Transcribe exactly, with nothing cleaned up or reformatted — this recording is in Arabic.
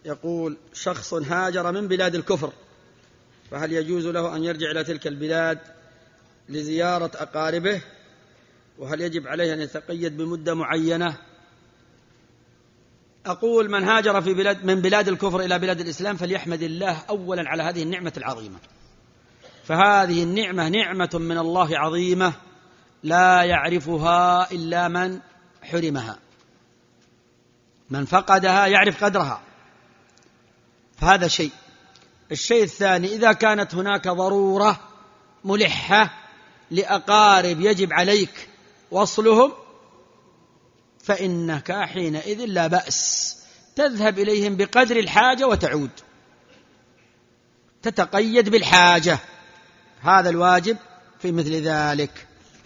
يقول: شخص هاجر من بلاد الكفر، فهل يجوز له أن يرجع إلى تلك البلاد لزيارة أقاربه؟ وهل يجب عليه أن يتقيد بمدة معينة؟ أقول: من هاجر في بلاد من بلاد الكفر إلى بلاد الإسلام فليحمد الله أولا على هذه النعمة العظيمة، فهذه النعمة نعمة من الله عظيمة لا يعرفها إلا من حرمها، من فقدها يعرف قدرها، فهذا شيء. الشيء الثاني: إذا كانت هناك ضرورة ملحة لأقارب يجب عليك وصلهم فإنك حينئذ لا بأس تذهب إليهم بقدر الحاجة وتعود، تتقيد بالحاجة، هذا الواجب في مثل ذلك.